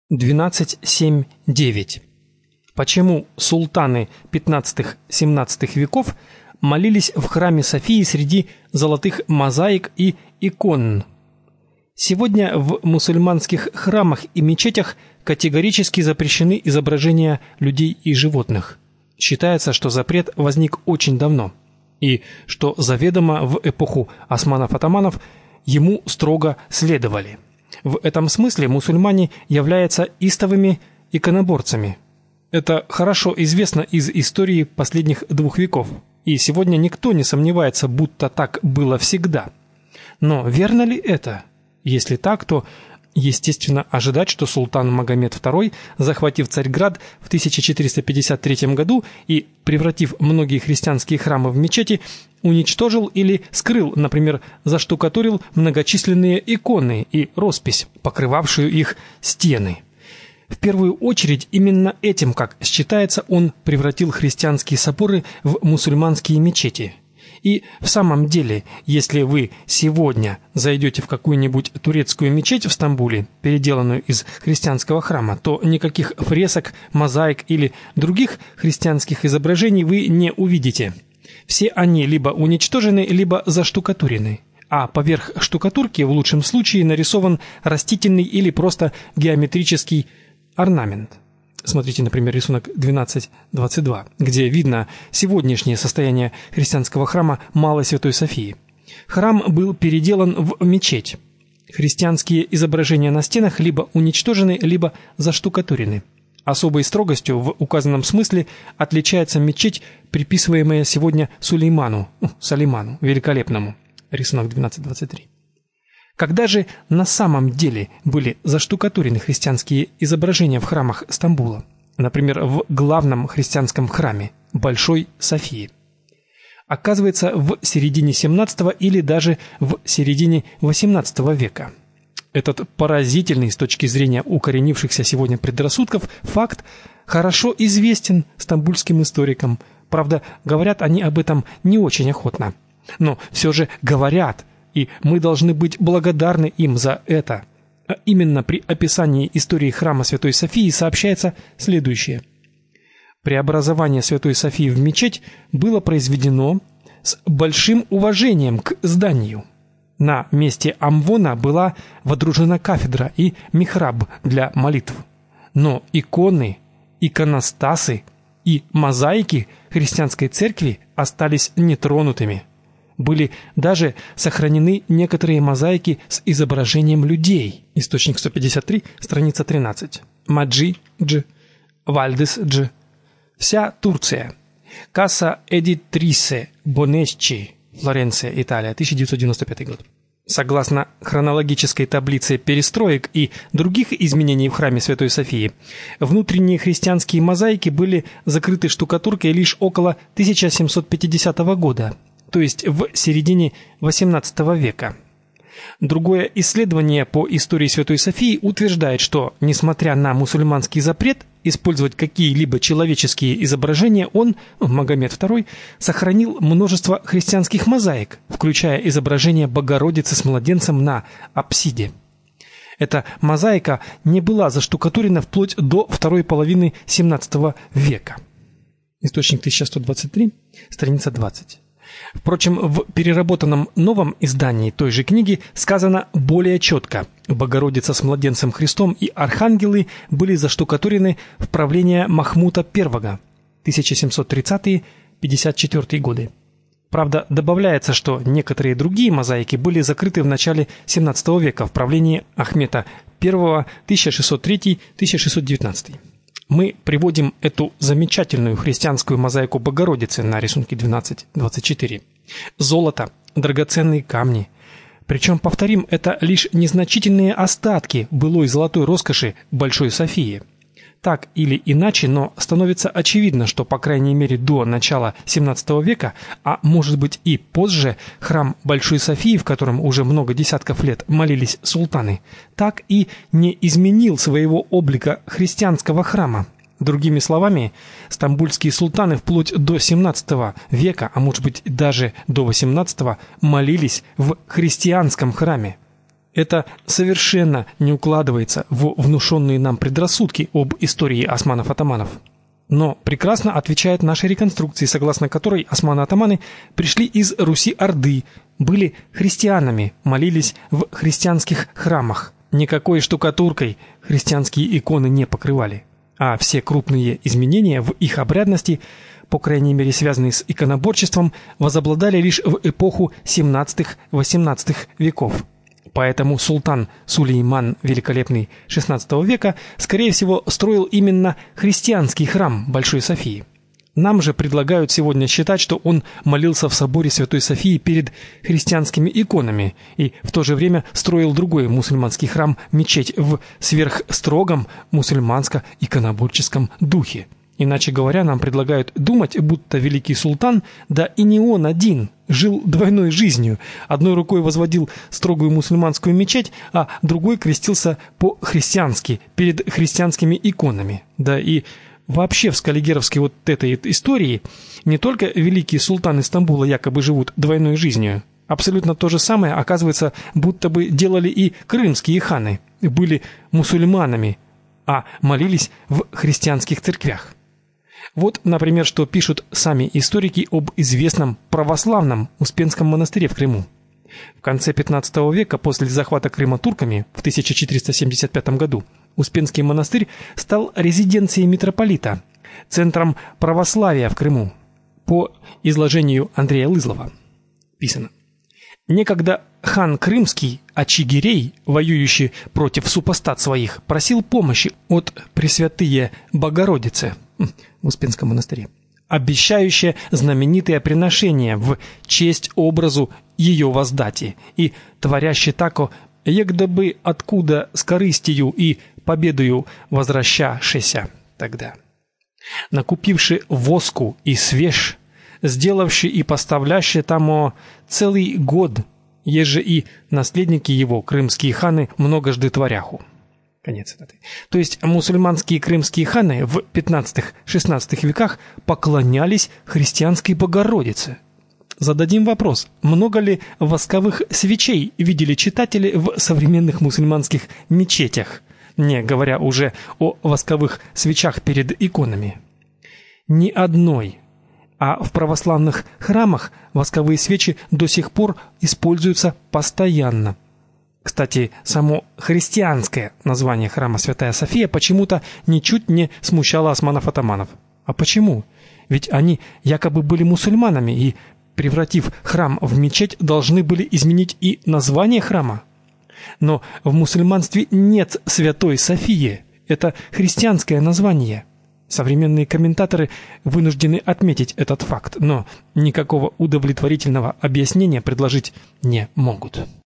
12.7.9. Почему султаны 15-17 веков молились в храме Софии среди золотых мозаик и икон? Сегодня в мусульманских храмах и мечетях категорически запрещены изображения людей и животных. Считается, что запрет возник очень давно, и что заведомо в эпоху османов-атаманов ему строго следовали. В этом смысле мусульмане являются истовыми иконоборцами. Это хорошо известно из истории последних 2 веков, и сегодня никто не сомневается, будто так было всегда. Но верно ли это? Если так, то естественно ожидать, что султан Магомед II, захватив Царьград в 1453 году и превратив многие христианские храмы в мечети, уничтожил или скрыл, например, заштукатурил многочисленные иконы и роспись, покрывавшую их стены. В первую очередь именно этим, как считается, он превратил христианские соборы в мусульманские мечети. И в самом деле, если вы сегодня зайдете в какую-нибудь турецкую мечеть в Стамбуле, переделанную из христианского храма, то никаких фресок, мозаик или других христианских изображений вы не увидите. Все они либо уничтожены, либо заштукатурены, а поверх штукатурки в лучшем случае нарисован растительный или просто геометрический орнамент. Смотрите, например, рисунок 12.22, где видно сегодняшнее состояние христианского храма Малой Святой Софии. Храм был переделан в мечеть. Христианские изображения на стенах либо уничтожены, либо заштукатурены. Особой строгостью в указанном смысле отличается мечеть, приписываемая сегодня Салиману Великолепному. Рисунок 12.23. Когда же на самом деле были заштукатурены христианские изображения в храмах Стамбула, например, в главном христианском храме Большой Софии? Оказывается, в середине 17 или даже в середине 18 века. Этот поразительный с точки зрения укоренившихся сегодня предрассудков факт хорошо известен стамбульским историкам. Правда, говорят они об этом не очень охотно. Но все же говорят, и мы должны быть благодарны им за это. А именно при описании истории храма Святой Софии сообщается следующее. Преобразование Святой Софии в мечеть было произведено с большим уважением к зданию. На месте амвона была водружена кафедра и михраб для молитв. Но иконы, иконостасы и мозаики христианской церкви остались нетронутыми. Были даже сохранены некоторые мозаики с изображением людей. Источник 153, страница 13. Маджи Дж, Вальдес Дж. Вся Турция. Касса Эдитрисе Бонесчи, Флоренция, Италия, 1995 год. Согласно хронологической таблице перестроек и других изменений в храме Святой Софии, внутренние христианские мозаики были закрыты штукатуркой лишь около 1750 года. То есть в середине XVIII века. Другое исследование по истории Святой Софии утверждает, что, несмотря на мусульманский запрет использовать какие-либо человеческие изображения, он, Магомед II, сохранил множество христианских мозаик, включая изображение Богородицы с младенцем на апсиде. Эта мозаика не была заштукатурена вплоть до второй половины XVII века. Источник 1123, страница 20. Впрочем, в переработанном новом издании той же книги сказано более четко: Богородица с младенцем Христом и архангелы были заштукатурены в правление Махмута I, 1730-54 годы. Правда, добавляется, что некоторые другие мозаики были закрыты в начале XVII века в правлении Ахмета I, 1603-1619. Мы приводим эту замечательную христианскую мозаику Богородицы на рисунке 12.24. Золото, драгоценные камни. Причем, повторим, это лишь незначительные остатки былой золотой роскоши Большой Софии. Так или иначе, но становится очевидно, что по крайней мере до начала XVII века, а может быть и позже, храм Большой Софии, в котором уже много десятков лет молились султаны, так и не изменил своего облика христианского храма. Другими словами, стамбульские султаны вплоть до XVII века, а может быть даже до XVIII, молились в христианском храме. Это совершенно не укладывается в внушенные нам предрассудки об истории османов-атаманов. Но прекрасно отвечает нашей реконструкции, согласно которой османы-атаманы пришли из Руси-Орды, были христианами, молились в христианских храмах. Никакой штукатуркой христианские иконы не покрывали, а все крупные изменения в их обрядности, по крайней мере связанные с иконоборчеством, возобладали лишь в эпоху 17-18 веков. Поэтому султан Сулейман Великолепный XVI века, скорее всего, строил именно христианский храм Большой Софии. Нам же предлагают сегодня считать, что он молился в соборе Святой Софии перед христианскими иконами и в то же время строил другой мусульманский храм-мечеть в сверхстрогом мусульманско-иконоборческом духе. Иначе говоря, нам предлагают думать, будто великий султан, да и не он один, жил двойной жизнью. Одной рукой возводил строгую мусульманскую мечеть, а другой крестился по-христиански перед христианскими иконами. Да и вообще в скаллигеровской вот этой истории не только великие султаны Стамбула якобы живут двойной жизнью. Абсолютно то же самое, оказывается, будто бы делали и крымские ханы. Были мусульманами, а молились в христианских церквях. Вот, например, что пишут сами историки об известном православном Успенском монастыре в Крыму. В конце XV века, после захвата Крыма турками в 1475 году, Успенский монастырь стал резиденцией митрополита, центром православия в Крыму. По изложению Андрея Лызлова писано: некогда хан Крымский Ачигирей, воюющий против супостат своих, просил помощи от Пресвятые Богородицы в Успенском монастыре, обещающая знаменитое приношение в честь образу ее воздати, и творяще тако, егда бы откуда с корыстию и победою возвращашеся тогда. Накупивши воску и свеж, сделавши и поставляще тамо целый год, еже и наследники его, крымские ханы, многожды творяху. Конец цитаты. То есть мусульманские крымские ханы в XV-XVI веках поклонялись христианской Богородице. Зададим вопрос: много ли восковых свечей видели читатели в современных мусульманских мечетях, не говоря уже о восковых свечах перед иконами? Ни одной. А в православных храмах восковые свечи до сих пор используются постоянно. Кстати, само христианское название храма Святая София почему-то ничуть не смущало османов-атаманов. А почему? Ведь они якобы были мусульманами и, превратив храм в мечеть, должны были изменить и название храма. Но в мусульманстве нет Святой Софии. Это христианское название. Современные комментаторы вынуждены отметить этот факт, но никакого удовлетворительного объяснения предложить не могут.